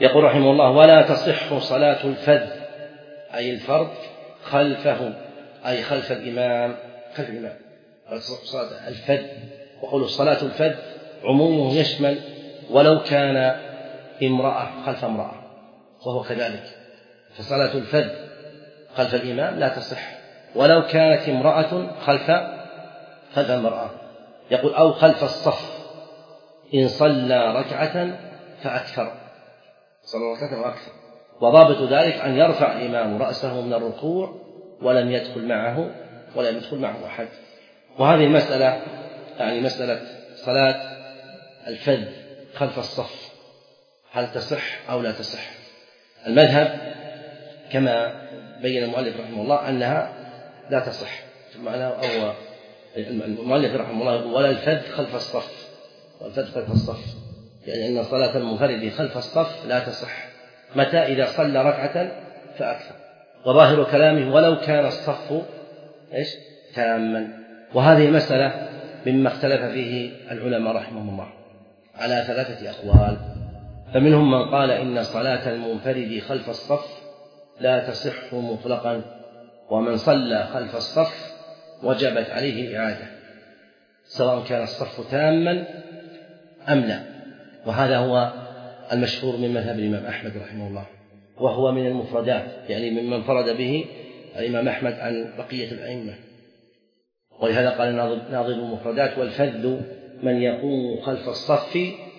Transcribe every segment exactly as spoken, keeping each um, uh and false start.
يقول رحمه الله: ولا تصح صلاة الفذ أي الفرض خلفه، أي خلف الإمام، خلف الإمام ولا تصح صلاة الفذ. وقول الصلاة الفذ عمومه يشمل ولو كان امرأة خلف امرأة، وهو كذلك، فصلاة الفذ خلف الإمام لا تصح ولو كانت امرأة خلف خلف المرأة. يقول: أو خلف الصف إن صلى ركعة فأكثر، صلى ركعة وأكثر. وضابط ذلك أن يرفع الإمام رأسه من الركوع ولم يدخل معه ولم يدخل معه أحد. وهذه المسألة يعني مسألة صلاة الفذ خلف الصف هل تصح أو لا تصح؟ المذهب كما بين المؤلف رحمه الله أنها لا تصح، معناه أو المؤلف رحمه الله ولا الفذ خلف الصف، والفذ خلف الصف يعني أن صلاة المنفرد خلف الصف لا تصح متى؟ إذا صلى ركعة فأكثر. وظاهر كلامه ولو كان الصف إيش؟ تاما. وهذه مسألة مما اختلف فيه العلماء رحمهم الله على ثلاثة أقوال. فمنهم من قال إن صلاة المنفرد خلف الصف لا تصح مطلقا، ومن صلى خلف الصف وجبت عليه الإعادة سواء كان الصف تاما أم لا. وهذا هو المشهور من مذهب الإمام أحمد رحمه الله، وهو من المفردات يعني ممن فرد به الإمام أحمد عن بقية الأئمة. ولهذا قال ناظم المفردات: والفذ من يقوم خلف الصف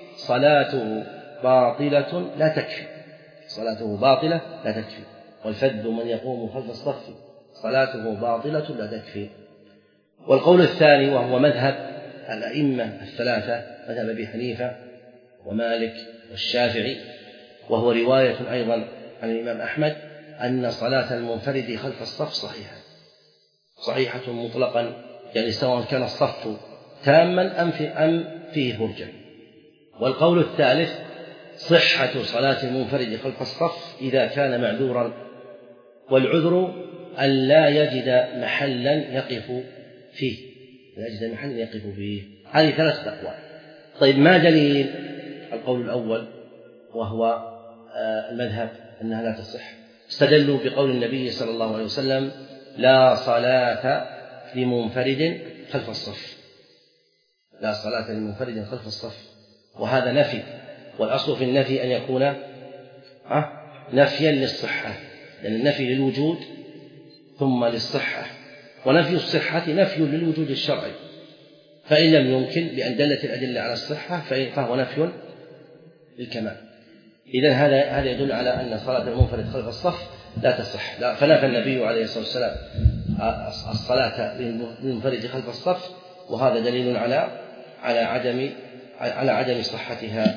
صلاته باطلة لا تكفي، صلاته باطلة لا تكفي. والفذ من يقوم خلف الصف صلاته باطلة لا تكفي. والقول الثاني وهو مذهب الأئمة الثلاثة، مذهب أبي حنيفة ومالك والشافعي، وهو رواية أيضا عن الإمام أحمد، أن صلاة المنفرد خلف الصف صحيحة صحيحة مطلقا، يعني سواء كان الصف تاما أم, في أم فيه فرجة. والقول الثالث صحة صلاة المنفرد خلف الصف إذا كان معذورا، والعذر أن لا يجد محلا يقف فيه، لا يجد محلا يقف فيه. هذه ثلاثة أقوال. طيب ما دليل القول الأول وهو المذهب أنها لا تصح؟ استدلوا بقول النبي صلى الله عليه وسلم: لا صلاة لمنفرد خلف الصف، لا صلاة لمنفرد خلف الصف. وهذا نفي، والأصل في النفي أن يكون نفيا للصحة، لأن النفي للوجود ثم للصحة، ونفي الصحة نفي للوجود الشرعي، فإن لم يمكن بأن دلت الأدلة على الصحة فهو نفي للكمال. إذن هذا هذا يدل على أن صلاة المنفرد خلف الصف لا تصح. لا فنفى النبي عليه الصلاة والسلام الصلاة للمنفرد خلف الصف، وهذا دليل على على عدم على عدم صحتها.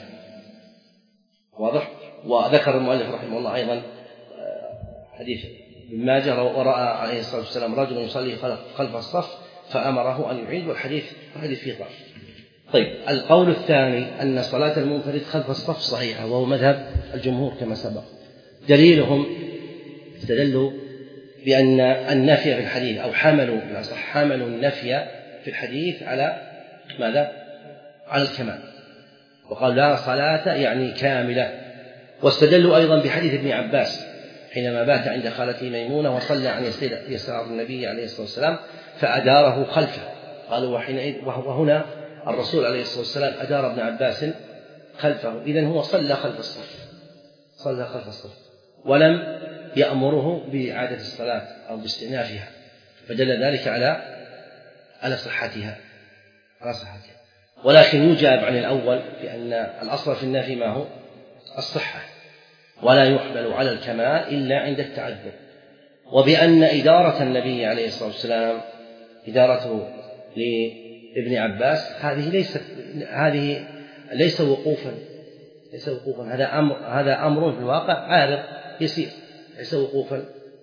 واضح؟ وذكر المؤلف رحمه الله أيضا حديث ابن ماجه: ورأى عليه الصلاة والسلام رجل يصلي خلف الصف فأمره أن يعيد، والحديث حديث فيه ضعف. طيب القول الثاني أن صلاة المنفرد خلف الصف صحيحة، وهو مذهب الجمهور كما سبق. دليلهم استدلوا بأن النفي في الحديث أو حملوا حملوا النفي في الحديث على ماذا؟ على الكمال، وقال لا صلاة يعني كاملة. واستدلوا أيضا بحديث ابن عباس حينما بات عند خالته ميمونة وصلى عن يسار النبي عليه الصلاة والسلام فأداره خلفه، قالوا وحينئذ وهنا الرسول عليه الصلاة والسلام أدار ابن عباس خلفه، إذن هو صلى خلف الصف صلى خلف الصف ولم يأمره بإعادة الصلاة أو باستئنافها، فدل ذلك على على صحتها على صحتها. ولكن يجاب عن الأول بأن الأصل في النفي ما هو الصحة، ولا يحمل على الكمال إلا عند التعذر، وبأن إدارة النبي عليه الصلاة والسلام إدارته لابن عباس هذه ليست هذه ليس وقوفا ليس وقوفا هذا أمر هذا أمر في الواقع عارض يسير، ليس وقوفا.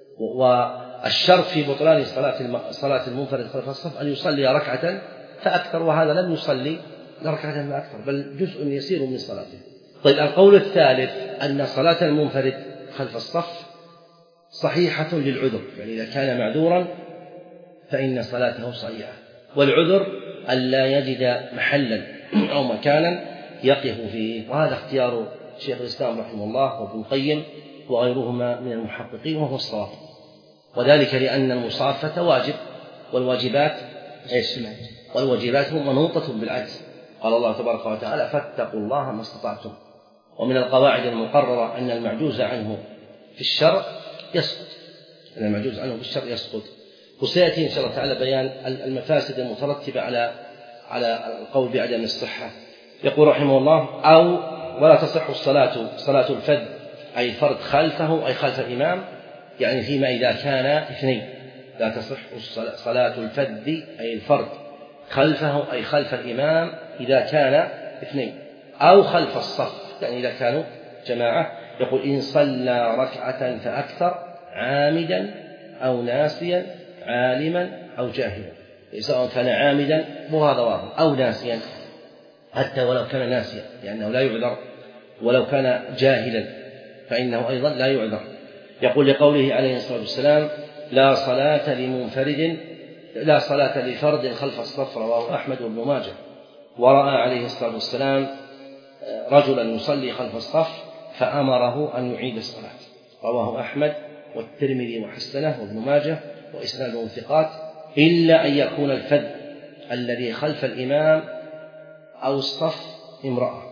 والشرط في بطلان صلاة صلاة المنفرد خلف الصف أن يصلي ركعة فأكثر، وهذا لم يصلي ركعة فأكثر بل جزء يسير من صلاته. طيب القول الثالث أن صلاة المنفرد خلف الصف صحيحة للعذر، يعني إذا كان معذورا فإن صلاته صحيحة، والعذر ألا يجد محلا أو مكانا يقف فيه، وهذا اختيار شيخ الإسلام رحمه الله وابن القيم وغيرهما من المحققين، وهو الصواب، وذلك لأن المصافة واجب، والواجبات إيش؟ والواجبات منوطة بالعجز. قال الله تبارك وتعالى: فاتقوا الله ما استطعتم. ومن القواعد المقررة أن المعجوز عنه في الشرع يسقط، أن المعجوز عنه في الشرع يسقط. وسيأتي إن شاء الله تعالى بيان المفاسد المترتبة على على القول بعدم الصحة. يقول رحمه الله: أو ولا تصح الصلاة صلاة الفذ أي الفرد خلفه أي خلف الإمام، يعني فيما إذا كان اثنين. لا تصح صلاة الفذ أي الفرد خلفه أي خلف الإمام إذا كان اثنين، أو خلف الصف يعني إذا كانوا جماعة. يقول: إن صلى ركعة فأكثر عامدا أو ناسيا عالما أو جاهلا، سواء كان عامدا وهذا واضح أو ناسيا، حتى ولو كان ناسيا لأنه لا يعذر، ولو كان جاهلا فإنه أيضا لا يعذر. يقول لقوله عليه الصلاة والسلام: لا صلاة لمنفرد لا صلاة لفرد خلف الصف، رواه أحمد وابن ماجه. ورأى عليه الصلاة والسلام رجلا يصلي خلف الصف فأمره أن يعيد الصلاة، رواه أحمد والترمذي وحسنه وابن ماجه وإسناده ثقات، إلا أن يكون الفذ الذي خلف الإمام أو الصف امرأة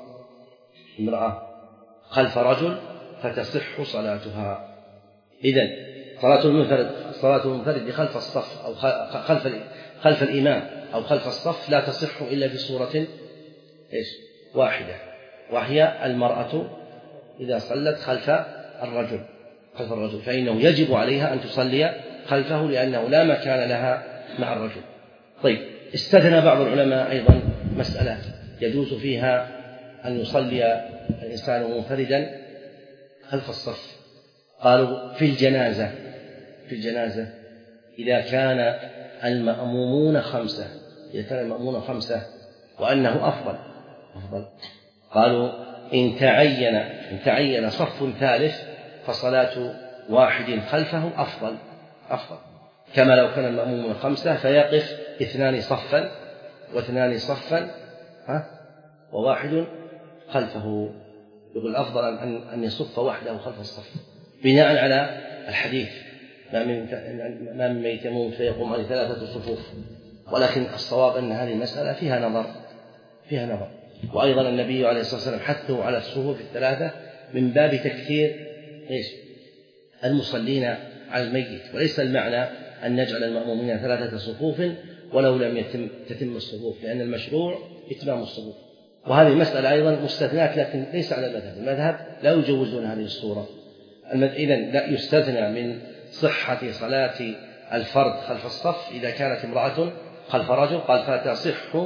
امرأة خلف رجل فتصح صلاتها. إذن صلاة المنفرد صلاة المنفرد خلف الصف أو خلف خلف الإمام أو خلف الصف لا تصح إلا بصورة إيش؟ واحدة، وهي المرأة إذا صلت خلف الرجل خلف الرجل فإنه يجب عليها أن تصلي خلفه لأنه لا مكان لها مع الرجل. طيب، استثنى بعض العلماء أيضا مسألة يجوز فيها أن يصلي الإنسان منفردا خلف الصف. قالوا: في الجنازة في الجنازة إذا كان المأمومون خمسة إذا كان المأمومون خمسة وأنه أفضل أفضل قالوا: إن تعين إن تعين صف ثالث فصلاة واحد خلفه أفضل أفضل كما لو كان المأمومون خمسة فيقف اثنان صفا واثنان صفا ها وواحد خلفه. يقول: الأفضل أن أن يصف وحده خلف الصف بناء على الحديث: ما من ما من ميت يموت فيقوم عليه ثلاثة صفوف. ولكن الصواب أن هذه المسألة فيها نظر فيها نظر وأيضا النبي عليه الصلاة والسلام حثه على الصفوف الثلاثة من باب تكثير إيش؟ المصلين على الميت، وليس المعنى أن نجعل المأمومين ثلاثة صفوف ولو لم يتم تتم الصفوف، لأن المشروع إتمام الصفوف. وهذه المسألة أيضا مستثنات لكن ليس على المذهب، المذهب لا يجوزون هذه الصورة. إذن لا يستثنى من صحة صلاة الفرد خلف الصف إذا كانت امرأة خلف رجل. قال: فتصح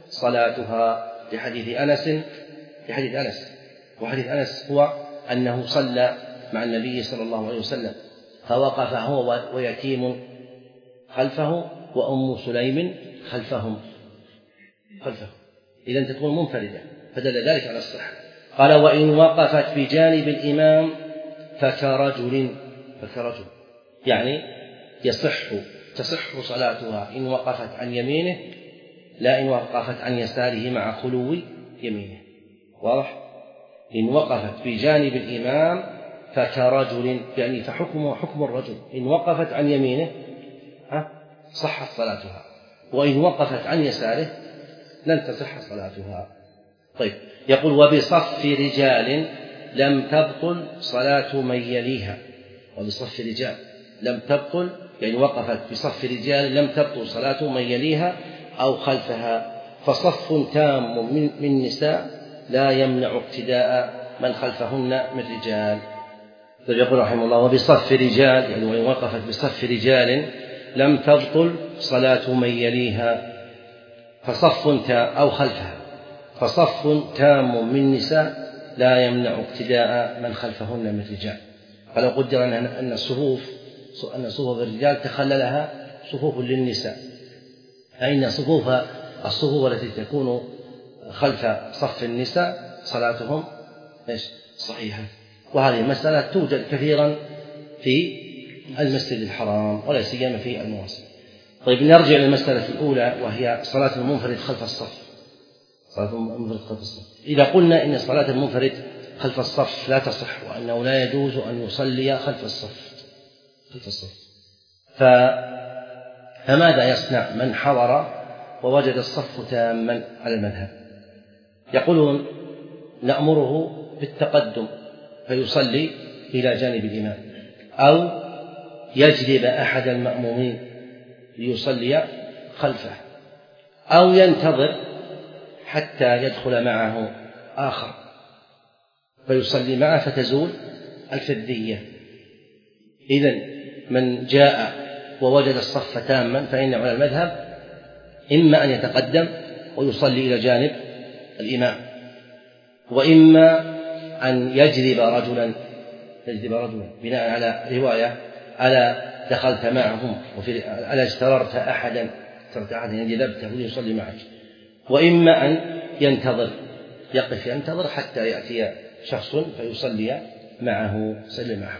صلاتها لحديث أنس لحديث أنس وحديث أنس هو أنه صلى مع النبي صلى الله عليه وسلم فوقف هو ويتيم خلفه وأم سليم خلفهم خلفه إذن تكون منفردة، فدل ذلك على الصحة. قال: وإن وقفت بجانب الإمام فكرجل فكرجل يعني يصح تصح صلاتها إن وقفت عن يمينه لا إن وقفت عن يساره مع خلو يمينه. واضح؟ إن وقفت بجانب الإمام فكرجل يعني فحكمه حكم الرجل، إن وقفت عن يمينه صحت صلاتها، وإن وقفت عن يساره لن تصح صلاتها. طيب، يقول: وبصف رجال لم تبطل صلاة من يليها. وبصف رجال لم تبطل يعني وقفت بصف رجال لم تبطل صلاة من يليها أو خلفها، فصف تام من, من نساء لا يمنع اقتداء من خلفهن من رجال. يقول رحمه الله: وبصف رجال يعني وإن وقفت بصف رجال لم تبطل صلاة من يليها فصف تام أو خلفها فصف تام من نساء لا يمنع اقتداء من خلفهن من رجال. فلو قدر أن الصفوف أن صفوف الرجال تخللها صفوف للنساء، فإن صفوف الصفوف التي تكون خلف صف النساء صلاتهم صحيحة. وهذه المسألة توجد كثيرا في المسجد الحرام ولا سيما في المواسم. طيب، نرجع للمسألة الأولى وهي صلاة المنفرد خلف الصف. صلاة المنفرد خلف الصف إذا قلنا إن صلاة المنفرد خلف الصف لا تصح، وأنه لا يجوز أن يصلي خلف الصف خلف الصف فماذا يصنع من حضر ووجد الصف تاما على المذهب؟ يقولون نأمره بالتقدم فيصلي إلى جانب الإمام، أو يجلب أحد المأمومين ليصلي خلفه، أو ينتظر حتى يدخل معه آخر فيصلي معه فتزول الفذية. إذن من جاء ووجد الصف تاما فإنه على المذهب إما أن يتقدم ويصلي إلى جانب الإمام، وإما أن يجلب رجلا يجلب رجلا بناء على رواية ألا دخلت معهم وفي ألا استررت أحدا استررت أحدا جلبته ليصلي معك، وإما أن ينتظر يقف ينتظر حتى يأتي شخص فيصلي معه يصلي معه.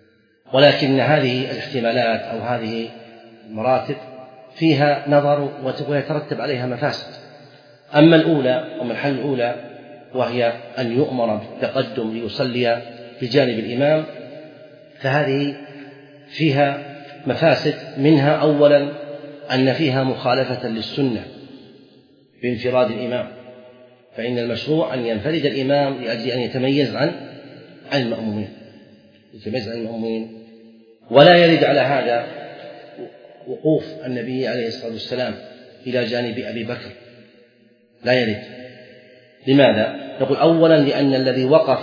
ولكن هذه الاحتمالات أو هذه المراتب فيها نظر ويترتب عليها مفاسد. أما الأولى أو الحل الأولى وهي أن يؤمر بالتقدم ليصلي بجانب الإمام، فهذه فيها مفاسد، منها أولا أن فيها مخالفة للسنة بانفراد الإمام، فإن المشروع أن ينفرد الإمام لأجل أن يتميز عن المأمومين يتميز عن المأمومين ولا يرد على هذا وقوف النبي عليه الصلاة والسلام إلى جانب أبي بكر، لا يرد. لماذا؟ نقول أولا لأن الذي وقف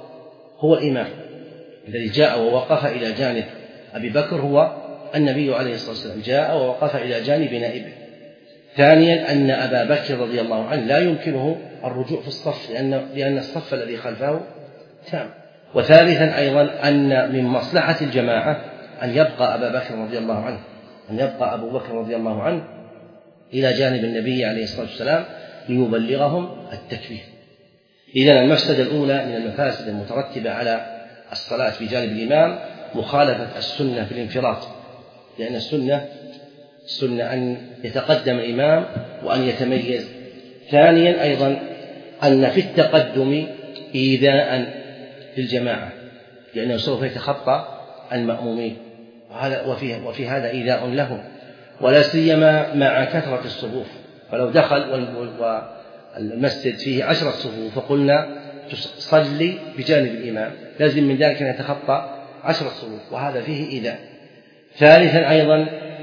هو الإمام، الذي جاء ووقف إلى جانب أبي بكر هو النبي عليه الصلاة والسلام، جاء ووقف إلى جانب نائبه. ثانيا أن أبا بكر رضي الله عنه لا يمكنه الرجوع في الصف لأن, لأن الصف الذي خلفه تام. وثالثا أيضا أن من مصلحة الجماعة أن يبقى أبا بكر رضي الله عنه أن يبقى أبو بكر رضي الله عنه إلى جانب النبي عليه الصلاة والسلام ليبلغهم التكبير. إذن المفسدة الأولى من المفاسد المترتبة على الصلاة بجانب الإمام مخالفة السنة في الانفراد، لأن السنة السنة أن يتقدم الإمام وأن يتميز. ثانيا أيضا أن في التقدم إيذاء للجماعة، لأنه سوف يتخطى المأمومين، وفي, وفي هذا إيذاء لهم، ولا سيما مع كثرة الصفوف. فلو دخل والمسجد فيه عشرة صفوف فقلنا تصلي بجانب الإمام، لازم من ذلك أن يتخطى عشرة صفوف، وهذا فيه إيذاء. ثالثا أيضا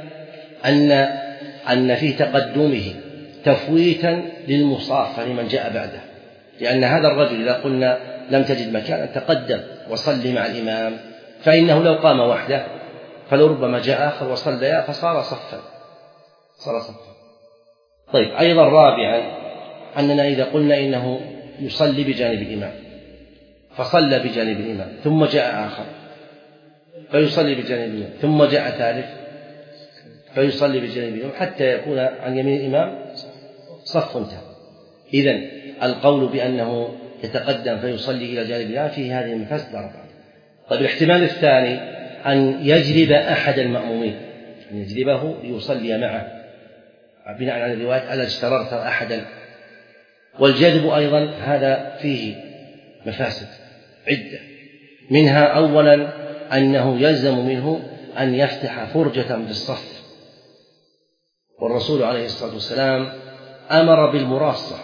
أن أن في تقدمه تفويتا للمصافة لمن جاء بعده، لأن هذا الرجل إذا قلنا لم تجد مكانا تقدم وصلي مع الإمام، فإنه لو قام وحده فلربما جاء آخر وصلى فصار صفا صار صفا. طيب أيضا رابعا أننا إذا قلنا إنه يصلي بجانب الإمام فصلى بجانب الإمام ثم جاء آخر فيصلي بجانب الإمام ثم جاء ثالث فيصلي بجانب الإمام حتى يكون عن يمين الإمام صف انتهى. إذن القول بأنه يتقدم فيصلي إلى جانب الإمام فيه هذه المفاسد الأربعة. طيب الاحتمال الثاني أن يجلب أحد المأمومين، أن يجلبه ليصلي معه بناء على الرواية ألا اشتررت أحدا. والجلب أيضا هذا فيه مفاسد عدة، منها أولا أنه يلزم منه أن يفتح فرجة بالصف، والرسول عليه الصلاة والسلام أمر بالمراصة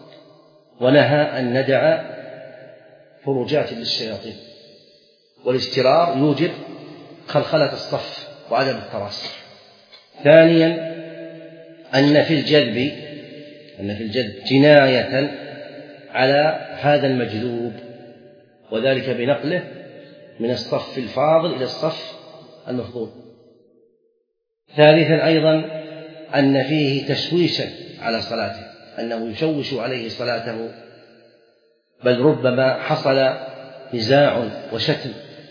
ونهى أن ندع فرجات للشياطين، والاشترار يوجب خلخلة الصف وعدم التراص. ثانيا أن في الجلب أن في الجلب جناية على هذا المجلوب، وذلك بنقله من الصف الفاضل إلى الصف المفضول. ثالثا أيضا أن فيه تشويشا على صلاته، أنه يشوش عليه صلاته، بل ربما حصل نزاع وشتم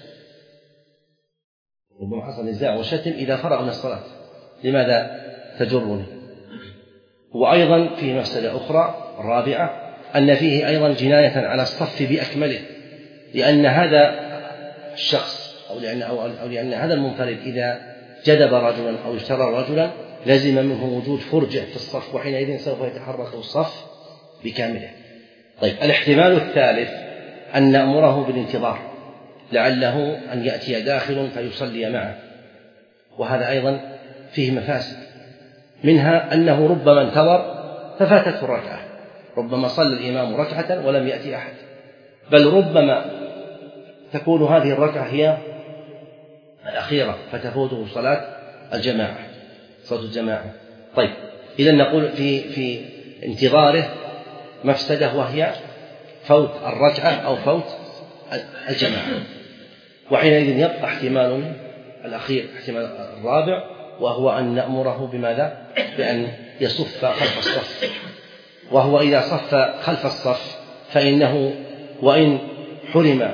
ربما حصل نزاع وشتم إذا فرغ من الصلاة، لماذا تجرني؟ وأيضا فيه مفسدة أخرى الرابعة أن فيه أيضا جناية على الصف بأكمله، لأن هذا الشخص أو لأن, أو أو لأن هذا المنفرد إذا جذب رجلا أو اشترى رجلا لازم منه وجود فرجة في الصف، وحينئذ سوف يتحرك الصف بكامله. طيب الاحتمال الثالث أن نأمره بالانتظار لعله أن يأتي داخل فيصلي معه، وهذا أيضا فيه مفاسد، منها أنه ربما انتظر ففاتته الركعة، ربما صلى الإمام ركعة ولم يأتي أحد، بل ربما تكون هذه الركعة هي الأخيرة فتفوته صلاة الجماعة صلاة الجماعة. طيب، إذن نقول في في انتظاره مفسدة، وهي فوت الركعة أو فوت الجماعة، وحينئذ يبقى احتمال الأخير، احتمال الرابع، وهو أن نأمره بماذا؟ بأن يصف خلف الصف، وهو إذا صف خلف الصف فإنه وإن حرم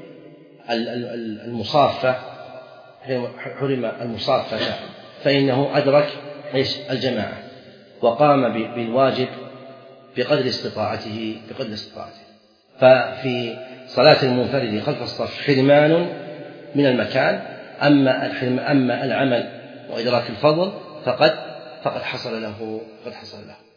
المصافة حرم المصافة فإنه أدرك الجماعة وقام بالواجب بقدر استطاعته بقدر استطاعته. ففي صلاة المنفرد خلف الصف حرمان من المكان، أما أما العمل وإدراك الفضل فقد فقد حصل له قد حصل له